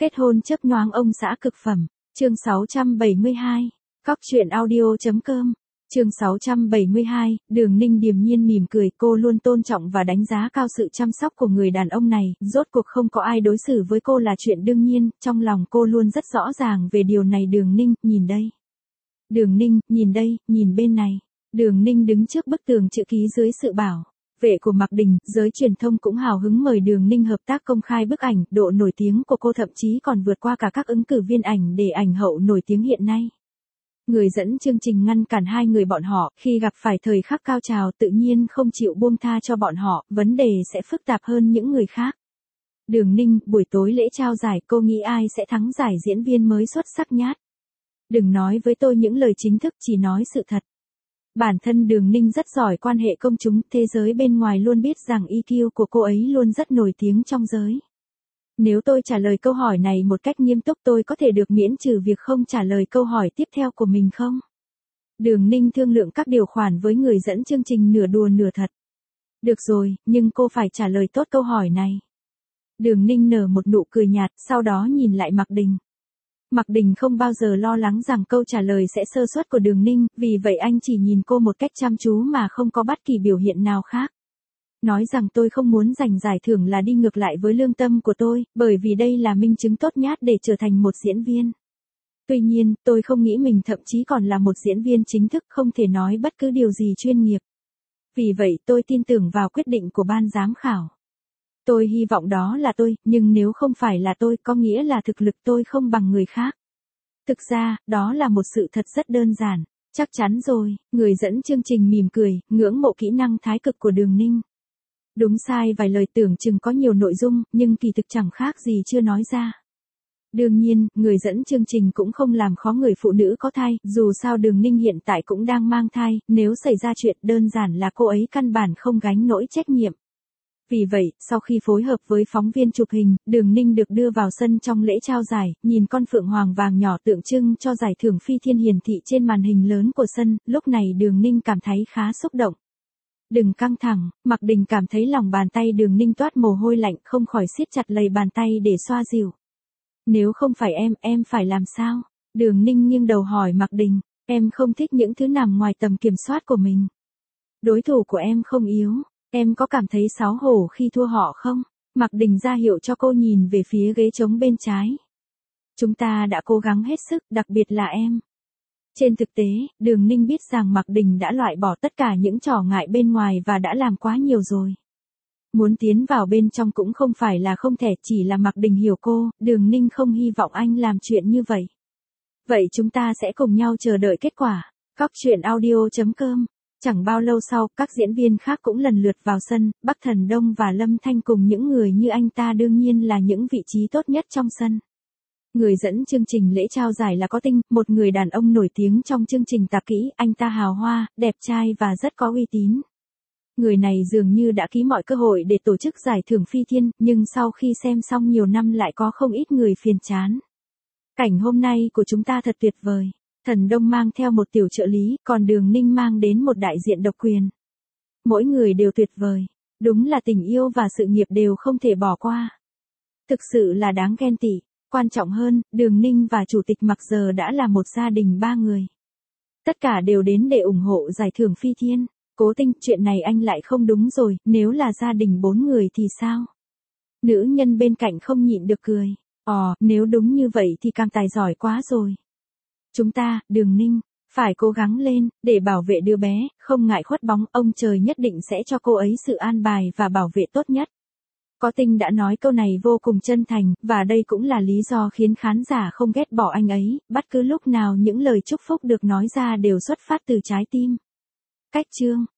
Kết hôn chớp nhoáng ông xã cực phẩm. Chương 672. Cóc truyện audio.com. Chương 672, Đường Ninh điềm nhiên mỉm cười, cô luôn tôn trọng và đánh giá cao sự chăm sóc của người đàn ông này, rốt cuộc không có ai đối xử với cô là chuyện đương nhiên, trong lòng cô luôn rất rõ ràng về điều này. Đường Ninh, nhìn đây. Đường Ninh, nhìn đây, nhìn bên này. Đường Ninh đứng trước bức tường chữ ký dưới sự bảo vệ của Mạc Đình, giới truyền thông cũng hào hứng mời Đường Ninh hợp tác công khai bức ảnh, độ nổi tiếng của cô thậm chí còn vượt qua cả các ứng cử viên ảnh để ảnh hậu nổi tiếng hiện nay. Người dẫn chương trình ngăn cản hai người bọn họ, khi gặp phải thời khắc cao trào tự nhiên không chịu buông tha cho bọn họ, vấn đề sẽ phức tạp hơn những người khác. Đường Ninh, buổi tối lễ trao giải cô nghĩ ai sẽ thắng giải diễn viên mới xuất sắc nhất? Đừng nói với tôi những lời chính thức, chỉ nói sự thật. Bản thân Đường Ninh rất giỏi quan hệ công chúng, thế giới bên ngoài luôn biết rằng EQ của cô ấy luôn rất nổi tiếng trong giới. Nếu tôi trả lời câu hỏi này một cách nghiêm túc tôi có thể được miễn trừ việc không trả lời câu hỏi tiếp theo của mình không? Đường Ninh thương lượng các điều khoản với người dẫn chương trình nửa đùa nửa thật. Được rồi, nhưng cô phải trả lời tốt câu hỏi này. Đường Ninh nở một nụ cười nhạt, sau đó nhìn lại Mạc Đình. Mạc Đình không bao giờ lo lắng rằng câu trả lời sẽ sơ suất của Đường Ninh, vì vậy anh chỉ nhìn cô một cách chăm chú mà không có bất kỳ biểu hiện nào khác. Nói rằng tôi không muốn giành giải thưởng là đi ngược lại với lương tâm của tôi, bởi vì đây là minh chứng tốt nhất để trở thành một diễn viên. Tuy nhiên, tôi không nghĩ mình thậm chí còn là một diễn viên chính thức, không thể nói bất cứ điều gì chuyên nghiệp. Vì vậy tôi tin tưởng vào quyết định của ban giám khảo. Tôi hy vọng đó là tôi, nhưng nếu không phải là tôi, có nghĩa là thực lực tôi không bằng người khác. Thực ra, đó là một sự thật rất đơn giản. Chắc chắn rồi, người dẫn chương trình mỉm cười, ngưỡng mộ kỹ năng thái cực của Đường Ninh. Đúng sai vài lời tưởng chừng có nhiều nội dung, nhưng kỳ thực chẳng khác gì chưa nói ra. Đương nhiên, người dẫn chương trình cũng không làm khó người phụ nữ có thai, dù sao Đường Ninh hiện tại cũng đang mang thai, nếu xảy ra chuyện đơn giản là cô ấy căn bản không gánh nổi trách nhiệm. Vì vậy, sau khi phối hợp với phóng viên chụp hình, Đường Ninh được đưa vào sân trong lễ trao giải, nhìn con phượng hoàng vàng nhỏ tượng trưng cho giải thưởng Phi Thiên hiển thị trên màn hình lớn của sân, lúc này Đường Ninh cảm thấy khá xúc động. Đừng căng thẳng, Mạc Đình cảm thấy lòng bàn tay Đường Ninh toát mồ hôi lạnh, không khỏi siết chặt lấy bàn tay để xoa dịu. Nếu không phải em phải làm sao? Đường Ninh nghiêng đầu hỏi Mạc Đình, em không thích những thứ nằm ngoài tầm kiểm soát của mình. Đối thủ của em không yếu, em có cảm thấy xấu hổ khi thua họ không? Mạc Đình ra hiệu cho cô nhìn về phía ghế trống bên trái. Chúng ta đã cố gắng hết sức, đặc biệt là em. Trên thực tế, Đường Ninh biết rằng Mạc Đình đã loại bỏ tất cả những trở ngại bên ngoài và đã làm quá nhiều rồi. Muốn tiến vào bên trong cũng không phải là không thể, chỉ là Mạc Đình hiểu cô, Đường Ninh không hy vọng anh làm chuyện như vậy. Vậy chúng ta sẽ cùng nhau chờ đợi kết quả. Cóc truyện audio.com. Chẳng bao lâu sau, các diễn viên khác cũng lần lượt vào sân, Bắc Thần Đông và Lâm Thanh cùng những người như anh ta đương nhiên là những vị trí tốt nhất trong sân. Người dẫn chương trình lễ trao giải là Có Tinh, một người đàn ông nổi tiếng trong chương trình tạp kỹ, anh ta hào hoa, đẹp trai và rất có uy tín. Người này dường như đã ký mọi cơ hội để tổ chức giải thưởng Phi Thiên, nhưng sau khi xem xong nhiều năm lại có không ít người phiền chán. Cảnh hôm nay của chúng ta thật tuyệt vời. Thần Đông mang theo một tiểu trợ lý, còn Đường Ninh mang đến một đại diện độc quyền. Mỗi người đều tuyệt vời. Đúng là tình yêu và sự nghiệp đều không thể bỏ qua. Thực sự là đáng ghen tị. Quan trọng hơn, Đường Ninh và Chủ tịch Mạc giờ đã là một gia đình 3 người. Tất cả đều đến để ủng hộ giải thưởng Phi Thiên. Cố Tinh, chuyện này anh lại không đúng rồi, nếu là gia đình 4 người thì sao? Nữ nhân bên cạnh không nhịn được cười. Nếu đúng như vậy thì càng tài giỏi quá rồi. Chúng ta, Đường Ninh, phải cố gắng lên, để bảo vệ đứa bé, không ngại khuất bóng, ông trời nhất định sẽ cho cô ấy sự an bài và bảo vệ tốt nhất. Có Tinh đã nói câu này vô cùng chân thành, và đây cũng là lý do khiến khán giả không ghét bỏ anh ấy, bất cứ lúc nào những lời chúc phúc được nói ra đều xuất phát từ trái tim. Cách chương